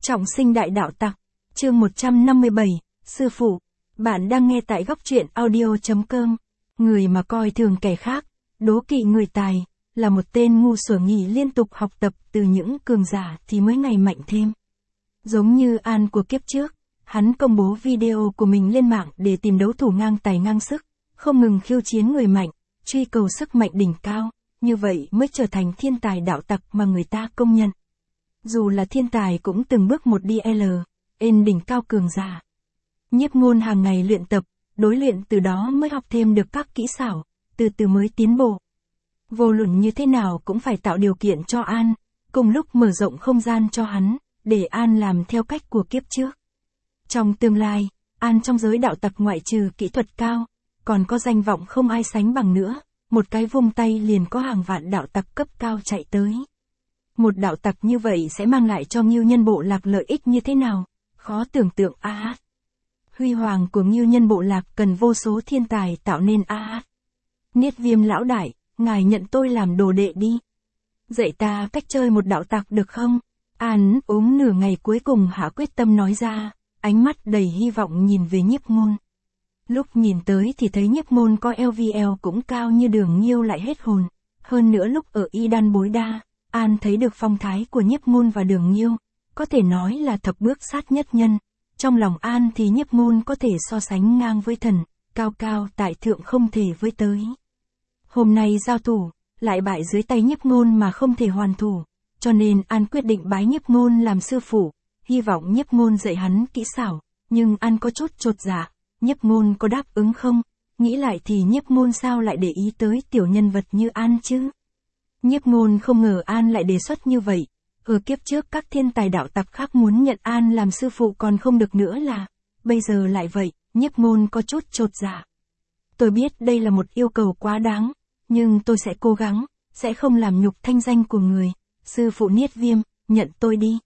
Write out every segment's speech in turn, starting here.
Trọng sinh đại đạo tặc, chương 157, Sư phụ, bạn đang nghe tại góc truyện audio.com. Người mà coi thường kẻ khác, đố kỵ người tài, là một tên ngu xuẩn nghỉ liên tục học tập từ những cường giả thì mới ngày mạnh thêm. Giống như An của kiếp trước, hắn công bố video của mình lên mạng để tìm đấu thủ ngang tài ngang sức, không ngừng khiêu chiến người mạnh, truy cầu sức mạnh đỉnh cao, như vậy mới trở thành thiên tài đạo tặc mà người ta công nhận. Dù là thiên tài cũng từng bước một đi lên đỉnh cao cường giả. Nhiếp Ngôn hàng ngày luyện tập, đối luyện từ đó mới học thêm được các kỹ xảo, từ từ mới tiến bộ. Vô luận như thế nào cũng phải tạo điều kiện cho An, cùng lúc mở rộng không gian cho hắn, để An làm theo cách của kiếp trước. Trong tương lai, An trong giới đạo tặc ngoại trừ kỹ thuật cao, còn có danh vọng không ai sánh bằng nữa, một cái vung tay liền có hàng vạn đạo tặc cấp cao chạy tới. Một đạo tặc như vậy sẽ mang lại cho Ngưu Nhân Bộ Lạc lợi ích như thế nào? Khó tưởng tượng a. Huy hoàng của Ngưu Nhân Bộ Lạc cần vô số thiên tài tạo nên a. Niết Viêm lão đại, ngài nhận tôi làm đồ đệ đi. Dạy ta cách chơi một đạo tặc được không? An ốm nửa ngày cuối cùng hạ quyết tâm nói ra, ánh mắt đầy hy vọng nhìn về Nhiếp Ngôn. Lúc nhìn tới thì thấy Nhiếp Ngôn có LVL cũng cao như Đường Nhiêu lại hết hồn. Hơn nữa lúc ở Y Đan Bối Đa, An thấy được phong thái của Nhiếp Ngôn và Đường Nhiêu, có thể nói là thập bước sát nhất nhân. Trong lòng An thì Nhiếp Ngôn có thể so sánh ngang với thần, cao cao tại thượng không thể với tới. Hôm nay giao thủ, lại bại dưới tay Nhiếp Ngôn mà không thể hoàn thủ, cho nên An quyết định bái Nhiếp Ngôn làm sư phụ, hy vọng Nhiếp Ngôn dạy hắn kỹ xảo, nhưng An có chút chột dạ, Nhiếp Ngôn có đáp ứng không? Nghĩ lại thì Nhiếp Ngôn sao lại để ý tới tiểu nhân vật như An chứ? Nhiếp Ngôn không ngờ An lại đề xuất như vậy. Ở kiếp trước các thiên tài đạo tặc khác muốn nhận An làm sư phụ còn không được nữa là, bây giờ lại vậy, Nhiếp Ngôn có chút chột dạ. Tôi biết đây là một yêu cầu quá đáng, nhưng tôi sẽ cố gắng, sẽ không làm nhục thanh danh của người. Sư phụ Niết Viêm, nhận tôi đi.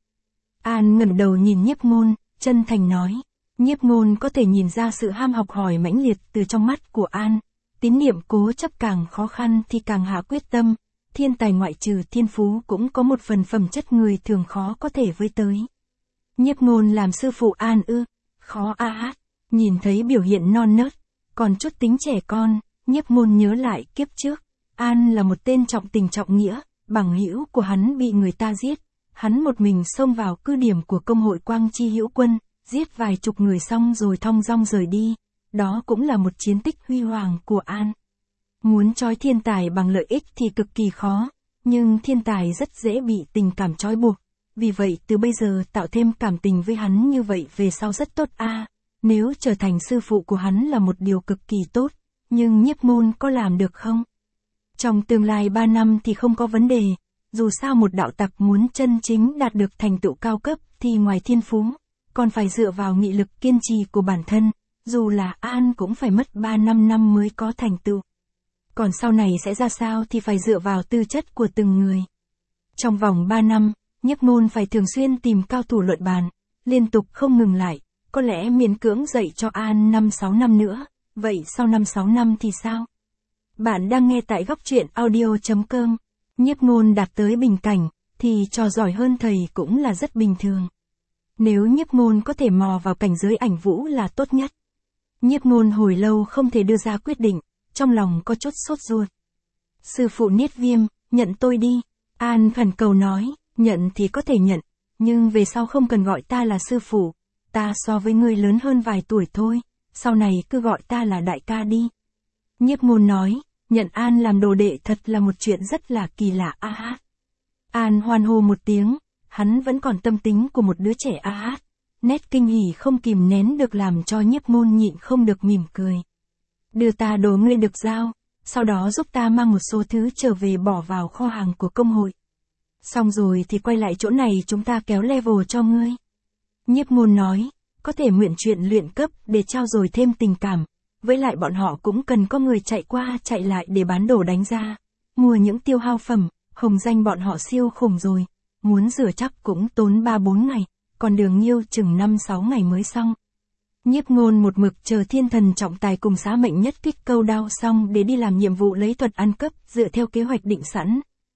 An ngẩng đầu nhìn Nhiếp Ngôn, chân thành nói. Nhiếp Ngôn có thể nhìn ra sự ham học hỏi mãnh liệt từ trong mắt của An. Tín niệm cố chấp càng khó khăn thì càng hạ quyết tâm. Thiên tài ngoại trừ thiên phú cũng có một phần phẩm chất người thường khó có thể với tới. Nhiếp Ngôn làm sư phụ An ư? Khó a. Nhìn thấy biểu hiện non nớt, còn chút tính trẻ con, Nhiếp Ngôn nhớ lại kiếp trước. An là một tên trọng tình trọng nghĩa, bằng hữu của hắn bị người ta giết. Hắn một mình xông vào cứ điểm của công hội Quang Chi Hữu Quân, giết vài chục người xong rồi thong dong rời đi. Đó cũng là một chiến tích huy hoàng của An. Muốn trói thiên tài bằng lợi ích thì cực kỳ khó, nhưng thiên tài rất dễ bị tình cảm trói buộc. Vì vậy từ bây giờ tạo thêm cảm tình với hắn như vậy về sau rất tốt a. Nếu trở thành sư phụ của hắn là một điều cực kỳ tốt, nhưng Nhiếp Ngôn có làm được không? Trong tương lai 3 năm thì không có vấn đề, dù sao một đạo tặc muốn chân chính đạt được thành tựu cao cấp thì ngoài thiên phú, còn phải dựa vào nghị lực kiên trì của bản thân, dù là An cũng phải mất 3-5 năm mới có thành tựu. Còn sau này sẽ ra sao thì phải dựa vào tư chất của từng người. Trong vòng 3 năm, Nhiếp Ngôn phải thường xuyên tìm cao thủ luận bàn, liên tục không ngừng lại, có lẽ miễn cưỡng dạy cho An 5-6 năm nữa, vậy sau 5-6 năm thì sao? Bạn đang nghe tại góc truyện audio.com. Nhiếp Ngôn đạt tới bình cảnh, thì trò giỏi hơn thầy cũng là rất bình thường. Nếu Nhiếp Ngôn có thể mò vào cảnh giới ảnh vũ là tốt nhất. Nhiếp Ngôn hồi lâu không thể đưa ra quyết định, trong lòng có chút sốt ruột. Sư phụ Niết Viêm, nhận tôi đi. An khẩn cầu nói, nhận thì có thể nhận, nhưng về sau không cần gọi ta là sư phụ, ta so với ngươi lớn hơn vài tuổi thôi, sau này cứ gọi ta là đại ca đi. Nhiếp Ngôn nói, nhận An làm đồ đệ thật là một chuyện rất là kỳ lạ a. An hoan hô một tiếng, hắn vẫn còn tâm tính của một đứa trẻ a. Nét kinh hỉ không kìm nén được làm cho Nhiếp Ngôn nhịn không được mỉm cười. Đưa ta đồ ngươi được giao, sau đó giúp ta mang một số thứ trở về bỏ vào kho hàng của công hội. Xong rồi thì quay lại chỗ này chúng ta kéo level cho ngươi. Nhiếp Ngôn nói, có thể mượn chuyện luyện cấp để trao dồi thêm tình cảm, với lại bọn họ cũng cần có người chạy qua chạy lại để bán đồ đánh ra, mua những tiêu hao phẩm, hồng danh bọn họ siêu khủng rồi, muốn rửa chắc cũng tốn 3-4 ngày, còn Đường Nhiêu chừng 5-6 ngày mới xong. Nhiếp Ngôn một mực chờ thiên thần trọng tài cùng xá mệnh nhất kích câu đao xong để đi làm nhiệm vụ lấy thuật ăn cấp dựa theo kế hoạch định sẵn.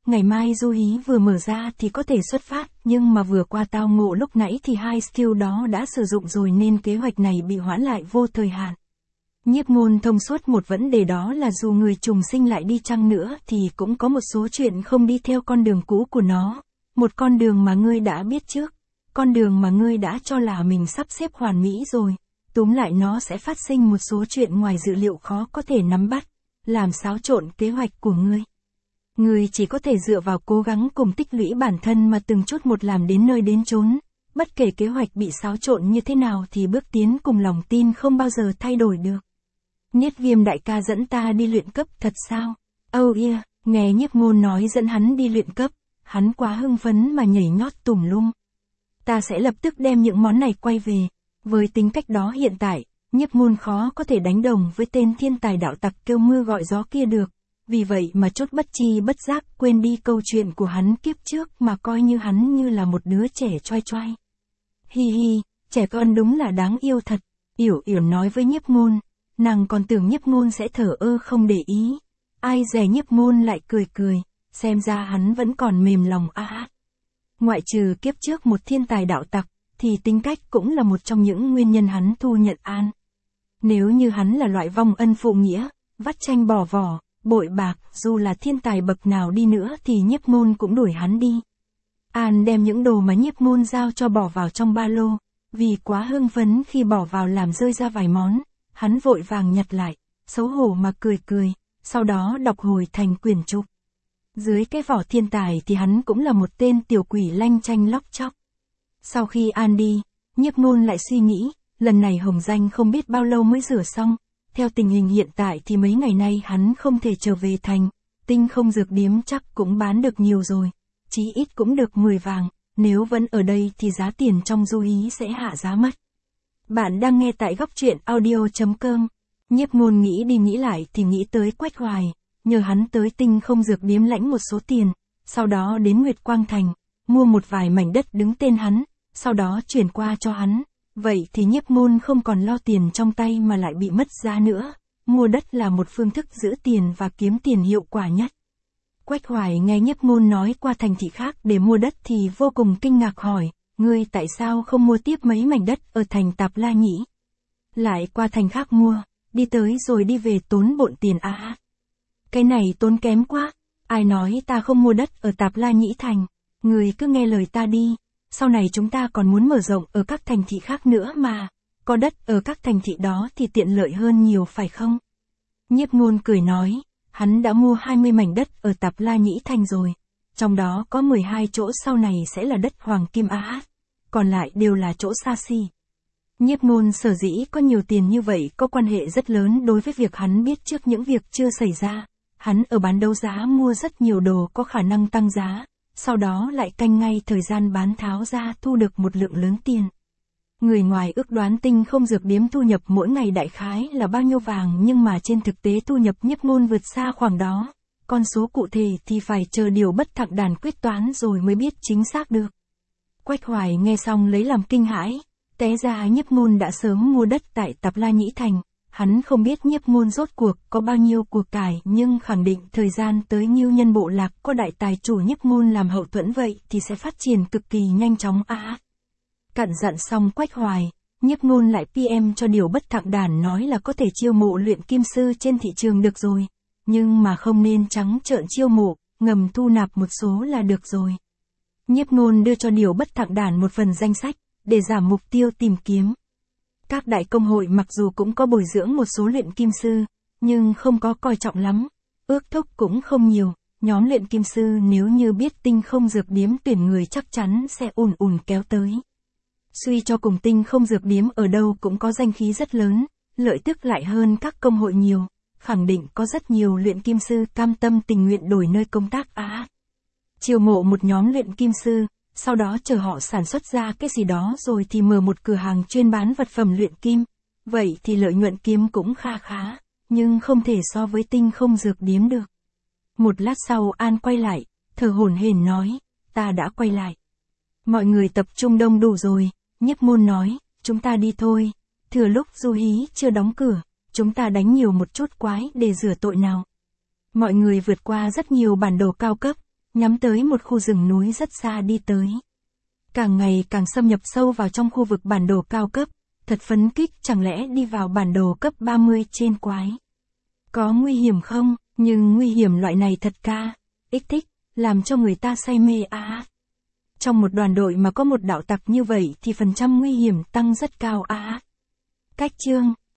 ngày mai Du Hí vừa mở ra thì có thể xuất phát, nhưng mà vừa qua tao ngộ lúc nãy thì hai skill đó đã sử dụng rồi nên kế hoạch này bị hoãn lại vô thời hạn. Nhiếp Ngôn thông suốt một vấn đề, đó là dù người trùng sinh lại đi chăng nữa thì cũng có một số chuyện không đi theo con đường cũ của nó, một con đường mà ngươi đã biết trước, con đường mà ngươi đã cho là mình sắp xếp hoàn mỹ rồi, túm lại nó sẽ phát sinh một số chuyện ngoài dự liệu khó có thể nắm bắt, làm xáo trộn kế hoạch của ngươi. Ngươi chỉ có thể dựa vào cố gắng cùng tích lũy bản thân mà từng chút một làm đến nơi đến chốn, bất kể kế hoạch bị xáo trộn như thế nào thì bước tiến cùng lòng tin không bao giờ thay đổi được. Niết Viêm đại ca dẫn ta đi luyện cấp thật sao? Oh yeah, nghe Nhiếp Ngôn nói dẫn hắn đi luyện cấp, hắn quá hưng phấn mà nhảy nhót tùm lum. Ta sẽ lập tức đem những món này quay về. Với tính cách đó hiện tại, Nhiếp Ngôn khó có thể đánh đồng với tên thiên tài đạo tặc kêu mưa gọi gió kia được. Vì vậy mà chốt bất chi bất giác quên đi câu chuyện của hắn kiếp trước mà coi như hắn như là một đứa trẻ choai choai. Hi hi, trẻ con đúng là đáng yêu thật. Yểu Yểu nói với Nhiếp Ngôn. Nàng còn tưởng Nhiếp Ngôn sẽ thờ ơ không để ý. Ai dè Nhiếp Ngôn lại cười cười, xem ra hắn vẫn còn mềm lòng Ngoại trừ kiếp trước một thiên tài đạo tặc, thì tính cách cũng là một trong những nguyên nhân hắn thu nhận An. Nếu như hắn là loại vong ân phụ nghĩa, vắt chanh bỏ vỏ, bội bạc, dù là thiên tài bậc nào đi nữa thì Nhiếp Ngôn cũng đuổi hắn đi. An đem những đồ mà Nhiếp Ngôn giao cho bỏ vào trong ba lô, vì quá hưng phấn khi bỏ vào làm rơi ra vài món. Hắn vội vàng nhặt lại, xấu hổ mà cười cười, sau đó đọc hồi thành quyển trục. Dưới cái vỏ thiên tài thì hắn cũng là một tên tiểu quỷ lanh chanh lóc chóc. Sau khi An đi, Nhiếp Ngôn lại suy nghĩ, lần này hồng danh không biết bao lâu mới rửa xong, theo tình hình hiện tại thì mấy ngày nay hắn không thể trở về thành, Tinh Không Dược Điếm chắc cũng bán được nhiều rồi, chí ít cũng được 10 vàng, nếu vẫn ở đây thì giá tiền trong Du Hí sẽ hạ giá mất. Bạn đang nghe tại góc truyện audio.com. Nhiếp Ngôn nghĩ đi nghĩ lại thì nghĩ tới Quách Hoài, nhờ hắn tới Tinh Không Dược Điếm lãnh một số tiền, sau đó đến Nguyệt Quang Thành, mua một vài mảnh đất đứng tên hắn, sau đó chuyển qua cho hắn. Vậy thì Nhiếp Ngôn không còn lo tiền trong tay mà lại bị mất giá nữa. Mua đất là một phương thức giữ tiền và kiếm tiền hiệu quả nhất. Quách Hoài nghe Nhiếp Ngôn nói qua thành thị khác để mua đất thì vô cùng kinh ngạc hỏi, ngươi tại sao không mua tiếp mấy mảnh đất ở thành Tạp La nhỉ? Lại qua thành khác mua, đi tới rồi đi về tốn bộn tiền Cái này tốn kém quá, ai nói ta không mua đất ở Tạp La Nhĩ Thành, ngươi cứ nghe lời ta đi, sau này chúng ta còn muốn mở rộng ở các thành thị khác nữa mà, có đất ở các thành thị đó thì tiện lợi hơn nhiều phải không? Nhiếp Ngôn cười nói, hắn đã mua 20 mảnh đất ở Tạp La Nhĩ Thành rồi, trong đó có 12 chỗ sau này sẽ là đất hoàng kim còn lại đều là chỗ xa xỉ. Nhiếp Ngôn sở dĩ có nhiều tiền như vậy có quan hệ rất lớn đối với việc hắn biết trước những việc chưa xảy ra. Hắn ở bán đấu giá mua rất nhiều đồ có khả năng tăng giá, sau đó lại canh ngay thời gian bán tháo ra thu được một lượng lớn tiền. Người ngoài ước đoán Tinh Không Dược Điếm thu nhập mỗi ngày đại khái là bao nhiêu vàng, nhưng mà trên thực tế thu nhập Nhiếp Ngôn vượt xa khoảng đó. Con số cụ thể thì phải chờ Điều Bất Thặng Đàn quyết toán rồi mới biết chính xác được. Quách Hoài nghe xong lấy làm kinh hãi, té ra Nhiếp Ngôn đã sớm mua đất tại Tạp La Nhĩ Thành. Hắn không biết Nhiếp Ngôn rốt cuộc có bao nhiêu của cải, nhưng khẳng định thời gian tới Nhiêu Nhân Bộ Lạc có đại tài chủ Nhiếp Ngôn làm hậu thuẫn vậy thì sẽ phát triển cực kỳ nhanh chóng Cặn dặn xong Quách Hoài, Nhiếp Ngôn lại PM cho Điều Bất Thặng Đàn nói là có thể chiêu mộ luyện kim sư trên thị trường được rồi, nhưng mà không nên trắng trợn chiêu mộ, ngầm thu nạp một số là được rồi. Nhiếp Ngôn đưa cho Điều Bất Thặng Đàn một phần danh sách, để giảm mục tiêu tìm kiếm. Các đại công hội mặc dù cũng có bồi dưỡng một số luyện kim sư, nhưng không có coi trọng lắm, ước thúc cũng không nhiều, nhóm luyện kim sư nếu như biết Tinh Không Dược Điếm tuyển người chắc chắn sẽ ùn ùn kéo tới. Suy cho cùng Tinh Không Dược Điếm ở đâu cũng có danh khí rất lớn, lợi tức lại hơn các công hội nhiều, khẳng định có rất nhiều luyện kim sư cam tâm tình nguyện đổi nơi công tác chiêu mộ một nhóm luyện kim sư, sau đó chờ họ sản xuất ra cái gì đó rồi thì mở một cửa hàng chuyên bán vật phẩm luyện kim. Vậy thì lợi nhuận kiếm cũng kha khá, nhưng không thể so với Tinh Không Dược Điếm được. Một lát sau An quay lại, thở hổn hển nói, ta đã quay lại. Mọi người tập trung đông đủ rồi, Nhiếp Ngôn nói, chúng ta đi thôi, thừa lúc Du Hí chưa đóng cửa, chúng ta đánh nhiều một chút quái để rửa tội nào. Mọi người vượt qua rất nhiều bản đồ cao cấp, nhắm tới một khu rừng núi rất xa đi tới. Càng ngày càng xâm nhập sâu vào trong khu vực bản đồ cao cấp, thật phấn kích, chẳng lẽ đi vào bản đồ cấp 30 trên quái. Có nguy hiểm không, nhưng nguy hiểm loại này thật kích thích, làm cho người ta say mê Trong một đoàn đội mà có một đạo tặc như vậy thì phần trăm nguy hiểm tăng rất cao Cách chương